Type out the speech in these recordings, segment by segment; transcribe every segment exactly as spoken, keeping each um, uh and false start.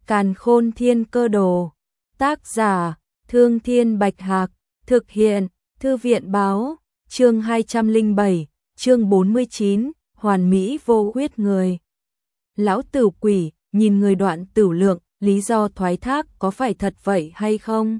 Càn Khôn Thiên Cơ Đồ. Tác giả: Thương Thiên Bạch Hạc. Thực hiện: Thư viện báo. Chương hai trăm lẻ bảy, chương bốn mươi chín, hoàn mỹ vô huyết người. Lão Tửu Quỷ nhìn người Đoạn Tửu Lượng, lý do thoái thác có phải thật vậy hay không?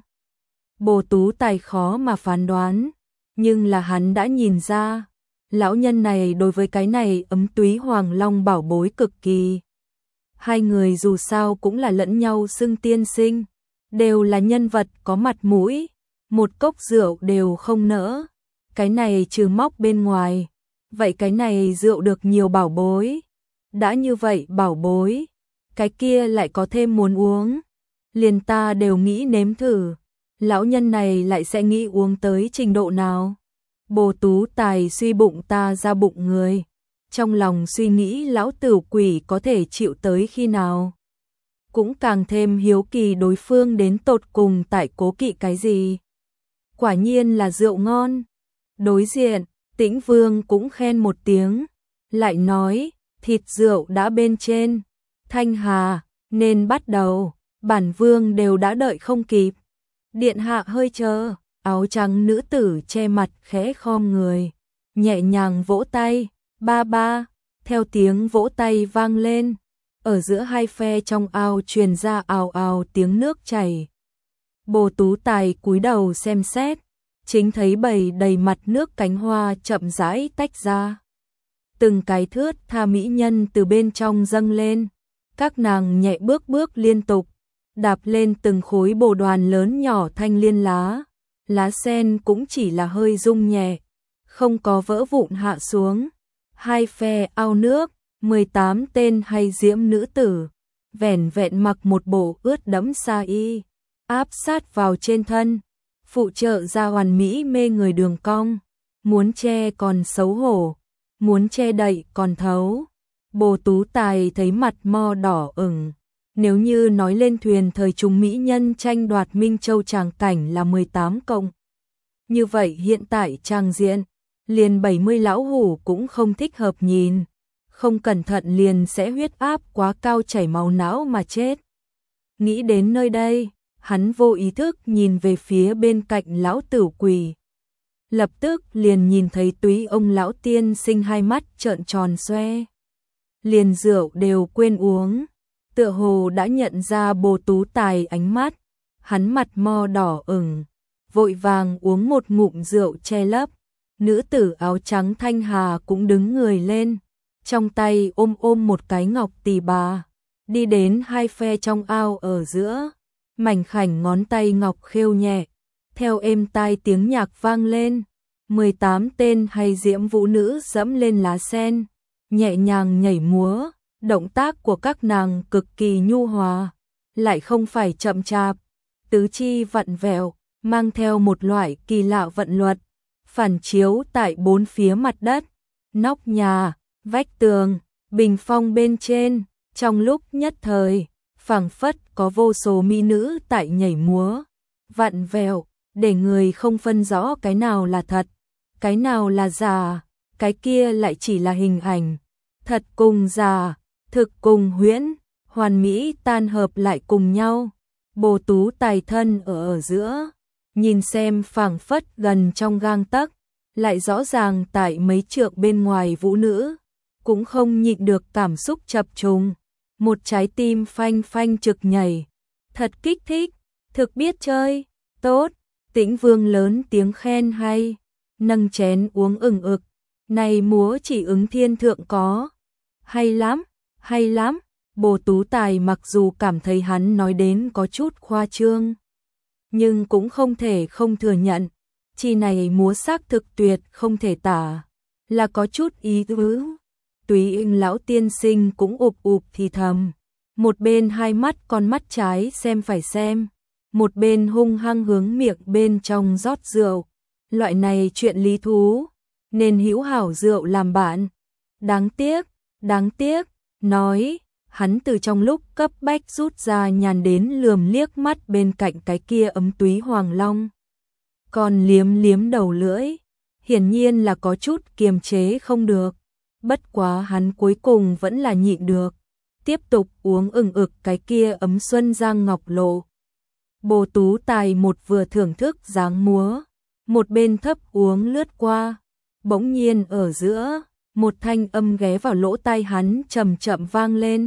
Bồ Tú Tài khó mà phán đoán, nhưng là hắn đã nhìn ra, lão nhân này đối với cái này ấm túy Hoàng Long bảo bối cực kỳ. Hai người dù sao cũng là lẫn nhau xưng tiên sinh, đều là nhân vật có mặt mũi, một cốc rượu đều không nỡ. Cái này trừ móc bên ngoài, vậy cái này rượu được nhiều bảo bối. Đã như vậy bảo bối, cái kia lại có thêm muốn uống. Liền ta đều nghĩ nếm thử, lão nhân này lại sẽ nghĩ uống tới trình độ nào. Bồ Tú Tài suy bụng ta ra bụng người, trong lòng suy nghĩ lão Tửu Quỷ có thể chịu tới khi nào. Cũng càng thêm hiếu kỳ đối phương đến tột cùng tại cố kỵ cái gì. Quả nhiên là rượu ngon. Đối diện, Tĩnh Vương cũng khen một tiếng, lại nói, thịt rượu đã bên trên. Thanh Hà, nên bắt đầu, bản vương đều đã đợi không kịp. Điện hạ hơi chờ. Áo trắng nữ tử che mặt khẽ khom người, nhẹ nhàng vỗ tay, ba ba, theo tiếng vỗ tay vang lên, ở giữa hai phe trong ao truyền ra ào ào tiếng nước chảy. Bồ Tú Tài cúi đầu xem xét, chính thấy bầy đầy mặt nước cánh hoa chậm rãi tách ra. Từng cái thướt tha mỹ nhân từ bên trong dâng lên, các nàng nhẹ bước bước liên tục, đạp lên từng khối bồ đoàn lớn nhỏ thanh liên lá. Lá sen cũng chỉ là hơi rung nhẹ, không có vỡ vụn hạ xuống. Hai phe ao nước, mười tám tên hay diễm nữ tử, vẻn vẹn mặc một bộ ướt đẫm sa y, áp sát vào trên thân, phụ trợ ra hoàn mỹ mê người đường cong. Muốn che còn xấu hổ, muốn che đậy còn thấu. Bồ Tú Tài thấy mặt mo đỏ ửng. Nếu như nói lên thuyền thời trung mỹ nhân tranh đoạt Minh Châu tràng cảnh là mười tám cộng. Như vậy hiện tại trang diện, liền bảy mươi lão hủ cũng không thích hợp nhìn. Không cẩn thận liền sẽ huyết áp quá cao chảy máu não mà chết. Nghĩ đến nơi đây, hắn vô ý thức nhìn về phía bên cạnh lão Tửu Quỷ. Lập tức liền nhìn thấy túy ông lão tiên sinh hai mắt trợn tròn xoe. Liền rượu đều quên uống. Tựa hồ đã nhận ra Bồ Tú Tài ánh mắt, hắn mặt mo đỏ ửng, vội vàng uống một ngụm rượu che lấp. Nữ tử áo trắng Thanh Hà cũng đứng người lên, trong tay ôm ôm một cái ngọc tỳ bà, đi đến hai phe trong ao ở giữa, mảnh khảnh ngón tay ngọc khêu nhẹ, theo êm tai tiếng nhạc vang lên, mười tám tên hay diễm vũ nữ dẫm lên lá sen, nhẹ nhàng nhảy múa. Động tác của các nàng cực kỳ nhu hòa, lại không phải chậm chạp, tứ chi vặn vẹo, mang theo một loại kỳ lạ vận luật, phản chiếu tại bốn phía mặt đất, nóc nhà, vách tường, bình phong bên trên. Trong lúc nhất thời, phảng phất có vô số mỹ nữ tại nhảy múa, vặn vẹo, để người không phân rõ cái nào là thật, cái nào là giả, cái kia lại chỉ là hình ảnh. Thật cùng giả, thực cùng huyễn, hoàn mỹ tan hợp lại cùng nhau. Bồ Tú Tài thân ở ở giữa, nhìn xem phảng phất gần trong gang tấc, lại rõ ràng tại mấy trượng bên ngoài vũ nữ, cũng không nhịn được cảm xúc chập trùng, một trái tim phanh phanh trực nhảy. Thật kích thích, thực biết chơi, tốt. Tĩnh Vương lớn tiếng khen hay, nâng chén uống ừng ực, này múa chỉ ứng thiên thượng có. Hay lắm. Hay lắm. Bồ Tú Tài mặc dù cảm thấy hắn nói đến có chút khoa trương, nhưng cũng không thể không thừa nhận, chi này múa sắc thực tuyệt không thể tả, là có chút ý tứ. Túy Ưng lão tiên sinh cũng ụp ụp thì thầm, một bên hai mắt con mắt trái xem phải xem, một bên hung hăng hướng miệng bên trong rót rượu. Loại này chuyện lý thú, nên hữu hảo rượu làm bạn. Đáng tiếc, đáng tiếc. Nói, hắn từ trong lúc cấp bách rút ra nhàn đến lườm liếc mắt bên cạnh cái kia ấm túy Hoàng Long. Còn liếm liếm đầu lưỡi, hiển nhiên là có chút kiềm chế không được. Bất quá hắn cuối cùng vẫn là nhịn được. tiếp tục uống ừng ực cái kia ấm xuân giang ngọc lộ. Bồ Tú Tài một vừa thưởng thức dáng múa, một bên thấp uống lướt qua, bỗng nhiên ở giữa, một thanh âm ghé vào lỗ tai hắn chậm chậm vang lên.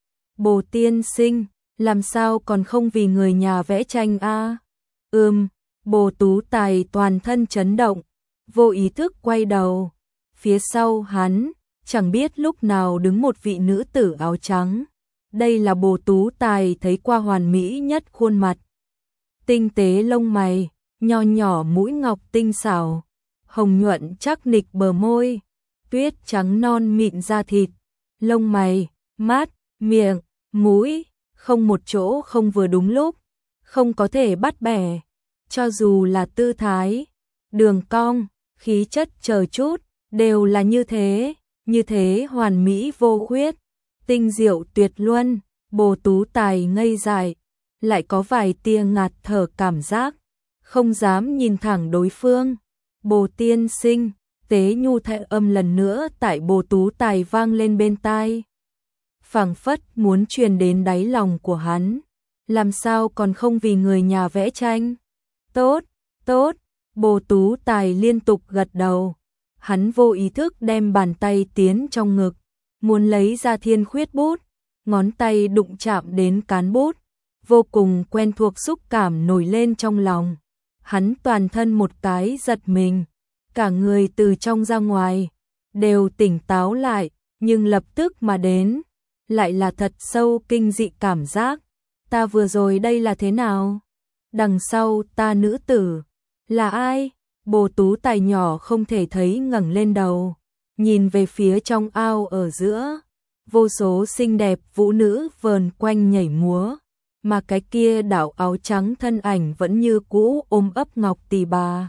Bồ tiên sinh, làm sao còn không vì người nhà vẽ tranh a? À? Ừm, Bồ Tú Tài toàn thân chấn động, vô ý thức quay đầu. Phía sau hắn, chẳng biết lúc nào đứng một vị nữ tử áo trắng. Đây là Bồ Tú Tài thấy qua hoàn mỹ nhất khuôn mặt. Tinh tế lông mày, nho nhỏ mũi ngọc tinh xảo, hồng nhuận chắc nịch bờ môi, tuyết trắng non mịn da thịt, lông mày, mắt, miệng, mũi, không một chỗ không vừa đúng lúc, không có thể bắt bẻ, cho dù là tư thái, đường cong, khí chất chờ chút, đều là như thế, như thế hoàn mỹ vô khuyết, tinh diệu tuyệt luân. Bồ Tú Tài ngây dại, lại có vài tia ngạt thở cảm giác, không dám nhìn thẳng đối phương. Bồ tiên sinh, tế nhu thanh âm lần nữa tại Bồ Tú Tài vang lên bên tai, phảng phất muốn truyền đến đáy lòng của hắn. Làm sao còn không vì người nhà vẽ tranh? Tốt, tốt, Bồ Tú Tài liên tục gật đầu. Hắn vô ý thức đem bàn tay tiến trong ngực, muốn lấy ra thiên khuyết bút, ngón tay đụng chạm đến cán bút, vô cùng quen thuộc xúc cảm nổi lên trong lòng. Hắn toàn thân một cái giật mình, cả người từ trong ra ngoài, đều tỉnh táo lại, nhưng lập tức mà đến, lại là thật sâu kinh dị cảm giác. Ta vừa rồi đây là thế nào? Đằng sau ta nữ tử, là ai? Bồ Tú Tài nhỏ không thể thấy ngẩng lên đầu, nhìn về phía trong ao ở giữa, vô số xinh đẹp vũ nữ vờn quanh nhảy múa, mà cái kia đảo áo trắng thân ảnh vẫn như cũ ôm ấp ngọc tỳ bà.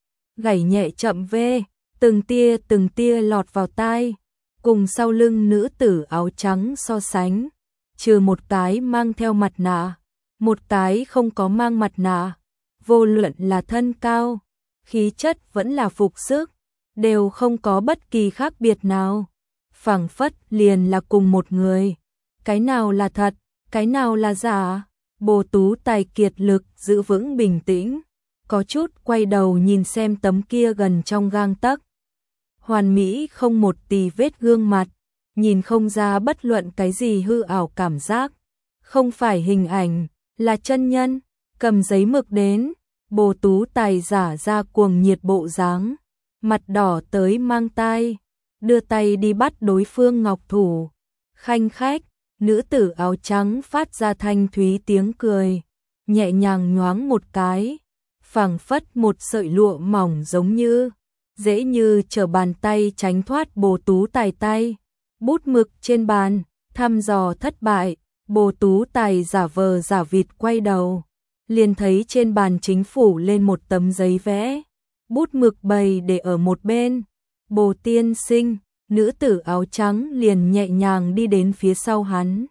Gảy nhẹ chậm vê, từng tia từng tia lọt vào tai, cùng sau lưng nữ tử áo trắng so sánh, trừ một cái mang theo mặt nạ, một cái không có mang mặt nạ, vô luận là thân cao, khí chất vẫn là phục sức, đều không có bất kỳ khác biệt nào, phảng phất liền là cùng một người. Cái nào là thật, cái nào là giả? Bồ Tú Tài kiệt lực giữ vững bình tĩnh, có chút quay đầu nhìn xem tấm kia gần trong gang tấc, hoàn mỹ không một tì vết gương mặt, nhìn không ra bất luận cái gì hư ảo cảm giác, không phải hình ảnh, là chân nhân. Cầm giấy mực đến, Bồ Tú Tài giả ra cuồng nhiệt bộ dáng, mặt đỏ tới mang tai, đưa tay đi bắt đối phương ngọc thủ, khanh khách. Nữ tử áo trắng phát ra thanh thúy tiếng cười, nhẹ nhàng nhoáng một cái, phảng phất một sợi lụa mỏng giống như, dễ như trở bàn tay tránh thoát Bồ Tú Tài tay. Bút mực trên bàn, thăm dò thất bại, Bồ Tú Tài giả vờ giả vịt quay đầu, liền thấy trên bàn chính phủ lên một tấm giấy vẽ, bút mực bày để ở một bên. Bồ tiên sinh, nữ tử áo trắng liền nhẹ nhàng đi đến phía sau hắn,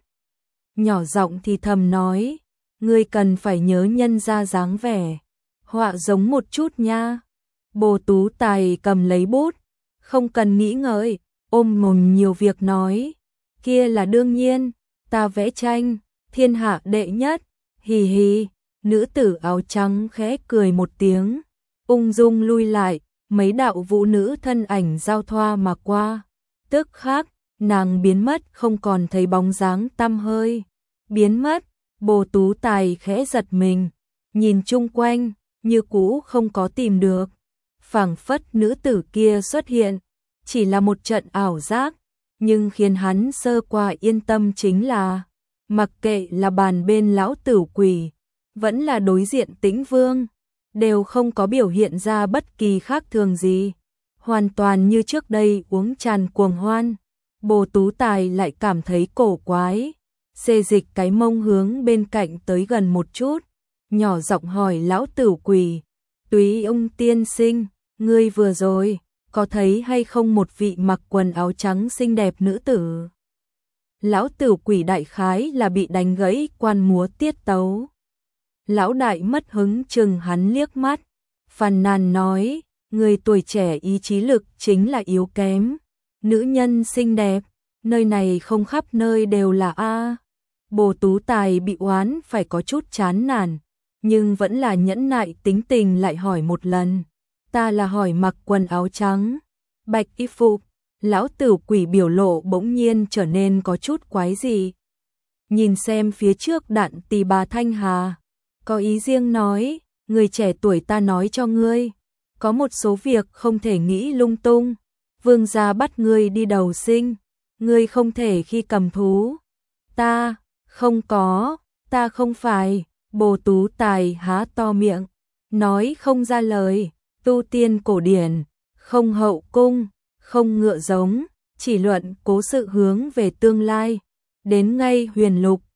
nhỏ giọng thì thầm nói, ngươi cần phải nhớ nhân ra dáng vẻ, họa giống một chút nha. Bồ Tú Tài cầm lấy bút, không cần nghĩ ngợi, ôm mồm nhiều việc nói, kia là đương nhiên, ta vẽ tranh, thiên hạ đệ nhất, hì hì. Nữ tử áo trắng khẽ cười một tiếng, ung dung lui lại, mấy đạo vũ nữ thân ảnh giao thoa mà qua. Tức khắc, nàng biến mất không còn thấy bóng dáng tăm hơi. Biến mất, Bồ Tú Tài khẽ giật mình, nhìn chung quanh, như cũ không có tìm được. Phảng phất nữ tử kia xuất hiện, chỉ là một trận ảo giác, nhưng khiến hắn sơ qua yên tâm chính là, mặc kệ là bàn bên lão tử quỷ, vẫn là đối diện Tĩnh Vương, đều không có biểu hiện ra bất kỳ khác thường gì, hoàn toàn như trước đây uống tràn cuồng hoan. Bồ Tú Tài lại cảm thấy cổ quái, xê dịch cái mông hướng bên cạnh tới gần một chút, nhỏ giọng hỏi lão tử quỷ, Túy ông tiên sinh, ngươi vừa rồi, có thấy hay không một vị mặc quần áo trắng xinh đẹp nữ tử? Lão tử quỷ đại khái là bị đánh gãy quan múa tiết tấu. Lão đại mất hứng chừng hắn liếc mắt, phàn nàn nói, người tuổi trẻ ý chí lực chính là yếu kém, nữ nhân xinh đẹp, Nơi này không khắp nơi đều là A. Bồ Tú Tài bị oán phải có chút chán nản, nhưng vẫn là nhẫn nại tính tình lại hỏi một lần. Ta là hỏi mặc quần áo trắng, bạch y phục. Lão Tử Quỷ biểu lộ bỗng nhiên trở nên có chút quái dị. Nhìn xem phía trước Đạn Tì bà Thanh Hà, có ý riêng nói, người trẻ tuổi ta nói cho ngươi, có một số việc không thể nghĩ lung tung. Vương gia bắt ngươi đi đầu sinh, ngươi không thể khi cầm thú. Ta, không có, ta không phải. Bồ Tú Tài há to miệng, nói không ra lời. Tu tiên cổ điển, không hậu cung, không ngựa giống, chỉ luận cố sự hướng về tương lai. Đến ngay huyền lục,